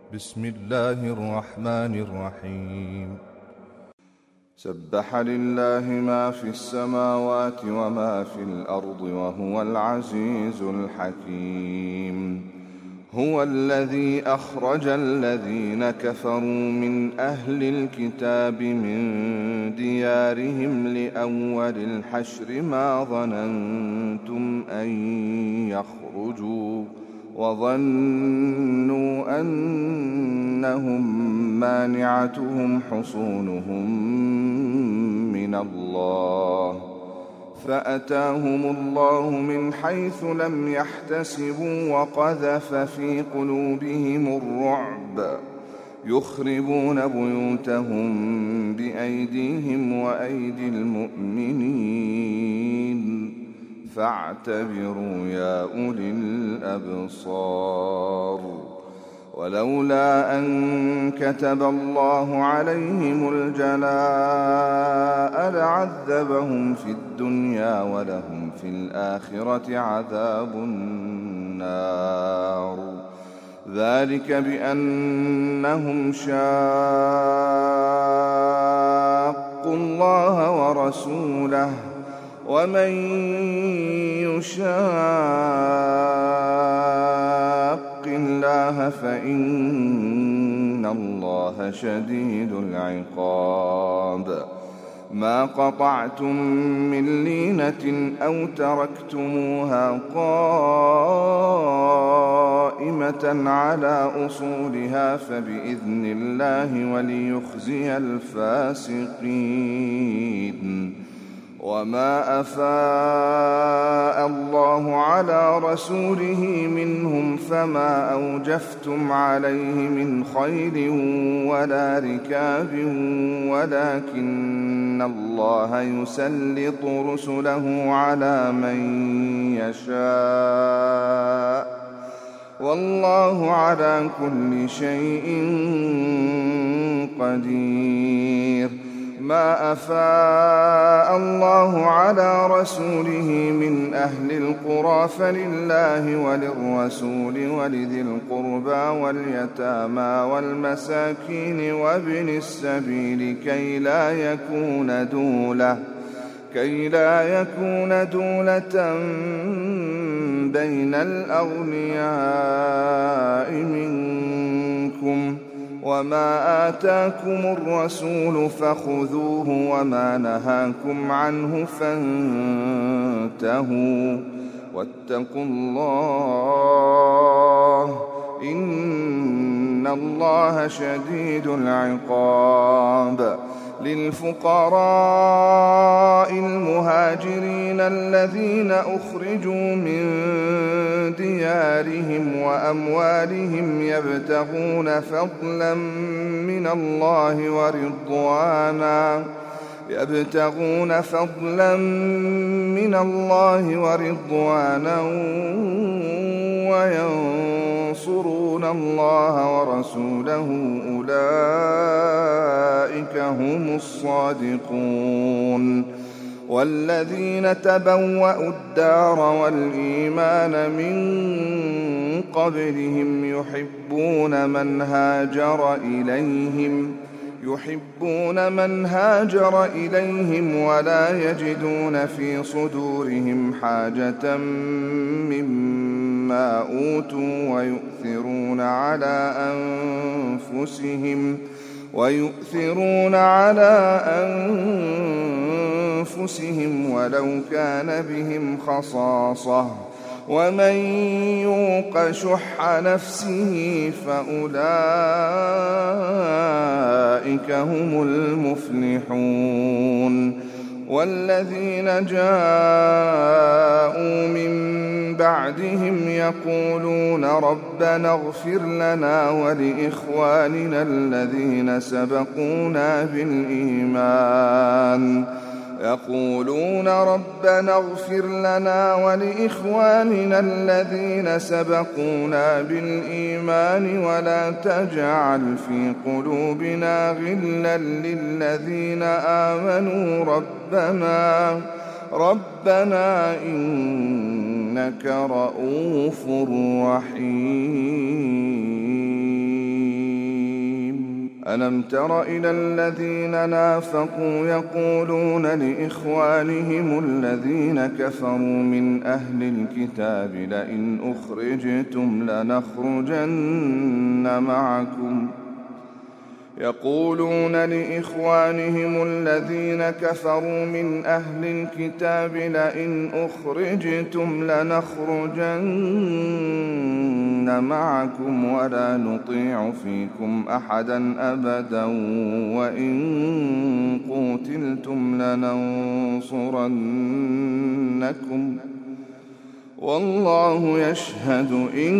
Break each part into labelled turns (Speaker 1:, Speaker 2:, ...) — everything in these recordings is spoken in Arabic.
Speaker 1: بسم الله الرحمن الرحيم. سبح لله ما في السماوات وما في الأرض وهو العزيز الحكيم. هو الذي أخرج الذين كفروا من أهل الكتاب من ديارهم لأول الحشر ما ظننتم أن يخرجوا وظنوا أنهم مانعتهم حصونهم من الله فأتاهم الله من حيث لم يحتسبوا وقذف في قلوبهم الرعب يخربون بيوتهم بأيديهم وأيدي المؤمنين فاعتبروا يا أولي الأبصار. ولولا أن كتب الله عليهم الجلاء لعذبهم في الدنيا ولهم في الآخرة عذاب النار. ذلك بأنهم شاقوا الله ورسوله ومن يشاق الله فإن الله شديد العقاب. ما قطعتم من لينة أو تركتموها قائمة على أصولها فبإذن الله وليخزي الفاسقين. وما أفاء الله على رسوله منهم فما أوجفتم عليه من خيل ولا ركاب ولكن الله يسلط رسله على من يشاء والله على كل شيء قدير. ما أفاء الله على رسوله من أهل القرى فلله وللرسول ولذي القربى واليتامى والمساكين وابن السبيل كي لا يكون دولة بين الأغنياء منكم. وما آتاكم الرسول فخذوه وما نهاكم عنه فانتهوا واتقوا الله إن الله شديد العقاب. للفقراء المهاجرين الذين أخرجوا من ديارهم وأموالهم يبتغون فضلا من الله ورضوانا وينصرون الله ورسوله أولئك هم الصادقون. والذين تبوأوا الدار والإيمان من قبلهم يحبون من هاجر إليهم ولا يجدون في صدورهم حاجة مما أوتوا ويؤثرون على أنفسهم ولو كان بهم خصاصة ومن يوق شح نفسه فأولئك هم المفلحون. والذين جاءوا من بعدهم يقولون ربنا اغفر لنا ولإخواننا الذين سبقونا بالإيمان ولا تجعل في قلوبنا غلا للذين آمنوا ربنا إنك رؤوف رحيم. ألم تر إلى الذين نافقوا يقولون لإخوانهم الذين كفروا من أهل الكتاب لئن أخرجتم لنخرجن معكم يقولون لإخوانهم الذين كفروا من أهل الكتاب لئن أخرجتم لنخرجن معكم ولا نطيع فيكم أحدا أبدا وإن قوتلتم لننصرنكم والله يشهد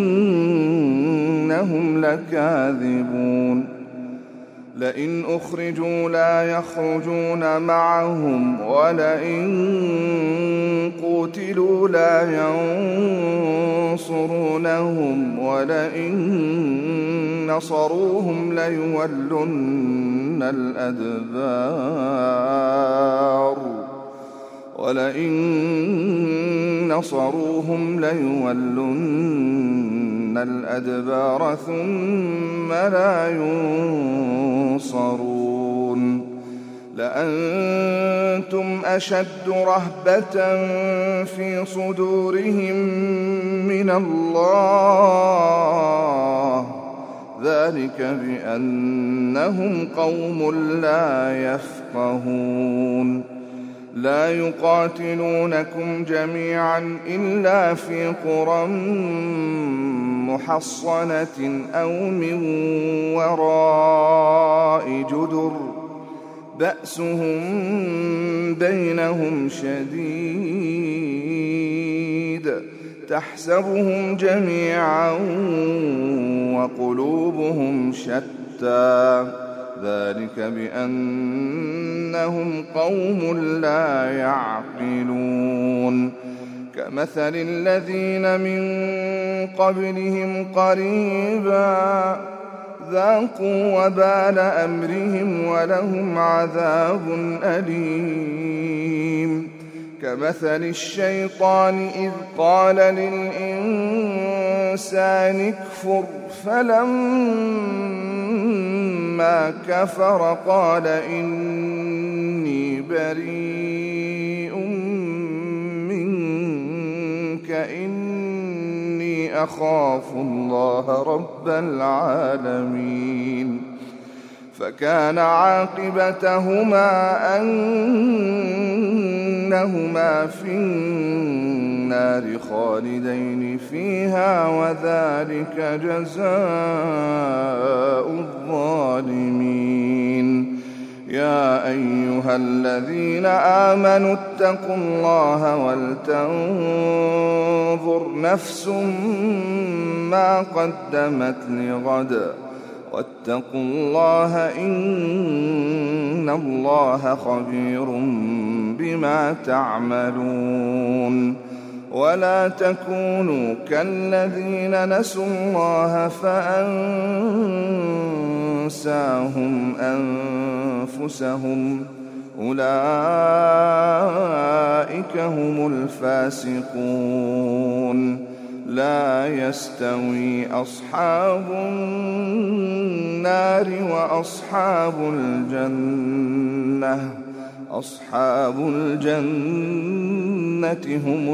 Speaker 1: إنهم لكاذبون لئن أخرجوا لا يخرجون معهم ولئن قوتلوا لا ينصرونهم ولئن نصروهم ليولن الأدبار ثم لا ينصرون لأنتم أشد رهبة في صدورهم من الله ذلك بأنهم قوم لا يفقهون لا يقاتلونكم جميعا إلا في قرى محصنة أو من وراء جدر بأسهم بينهم شديد تحسبهم جميعا وقلوبهم شتى ذلك بأنهم قوم لا يعقلون كمثل الذين من قبلهم قريبا ذاقوا وبال أمرهم ولهم عذاب أليم كمثل الشيطان إذ قال للإنسان اكفر فلما كفر قال إني بريء منك إني أخاف الله رب العالمين فكان عاقبتهما أنهما في النار خالدين فيها وذلك جزاء الظالمين يا أيها الذين آمنوا اتقوا الله ولتنظر نفس ما قدمت لغد واتقوا الله إن الله خبير بما تعملون ولا تكونوا كالذين نسوا الله فأنساهم أنفسهم أولئك هم الفاسقون لا يستوي أصحاب النار وأصحاب الجنة هم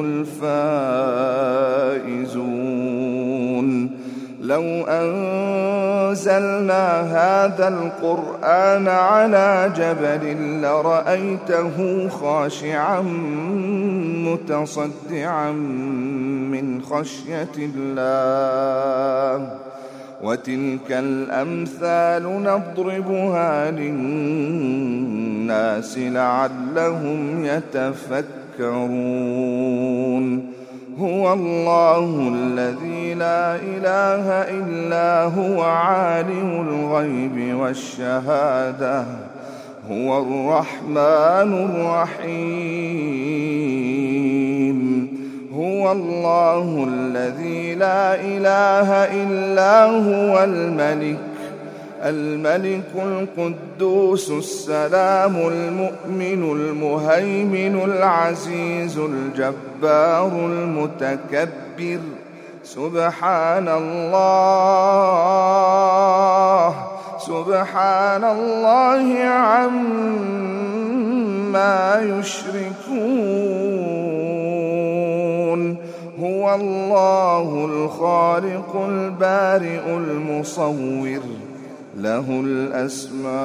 Speaker 1: الفائزون لو أنزلنا هذا القرآن على جبل لرأيته خاشعا متصدعا من خشية الله وتلك الأمثال نضربها للناس لعلهم يتفكرون هو الله الذي لا إله إلا هو عالم الغيب والشهادة هو الرحمن الرحيم هو الله الذي لا إله إلا هو الملك القدوس السلام المؤمن المهيمن العزيز الجبار المتكبر سبحان سبحان الله عما يشركون هو الله الخالق البارئ المصور له الأسماء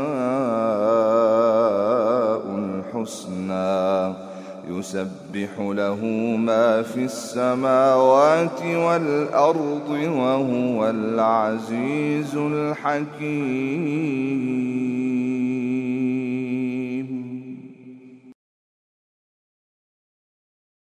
Speaker 1: الحسنى يسبح له ما في السماوات والأرض وهو العزيز الحكيم.